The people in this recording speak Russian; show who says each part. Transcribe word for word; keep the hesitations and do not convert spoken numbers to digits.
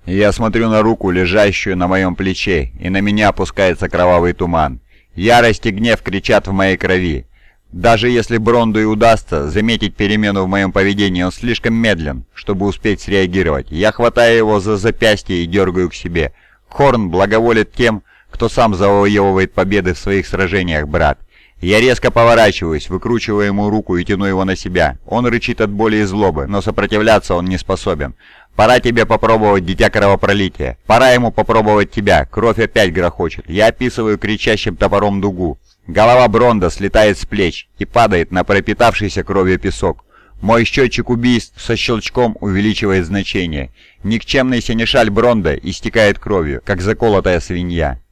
Speaker 1: Я смотрю на руку, лежащую на моем плече, и на меня опускается кровавый туман. Ярость и гнев кричат в моей крови. Даже если Бронду и удастся заметить перемену в моем поведении, он слишком медлен, чтобы успеть среагировать. Я хватаю его за запястье и дергаю к себе. Хорн благоволит тем, кто сам завоевывает победы в своих сражениях, брат. Я резко поворачиваюсь, выкручиваю ему руку и тяну его на себя. Он рычит от боли и злобы, но сопротивляться он не способен. «Пора тебе попробовать, дитя кровопролития. Пора ему попробовать тебя». Кровь опять грохочет. Я описываю кричащим топором дугу. Голова Бронда слетает с плеч и падает на пропитавшийся кровью песок. Мой счетчик убийств со щелчком увеличивает значение. Никчемный сенешаль Бронда истекает кровью, как заколотая свинья.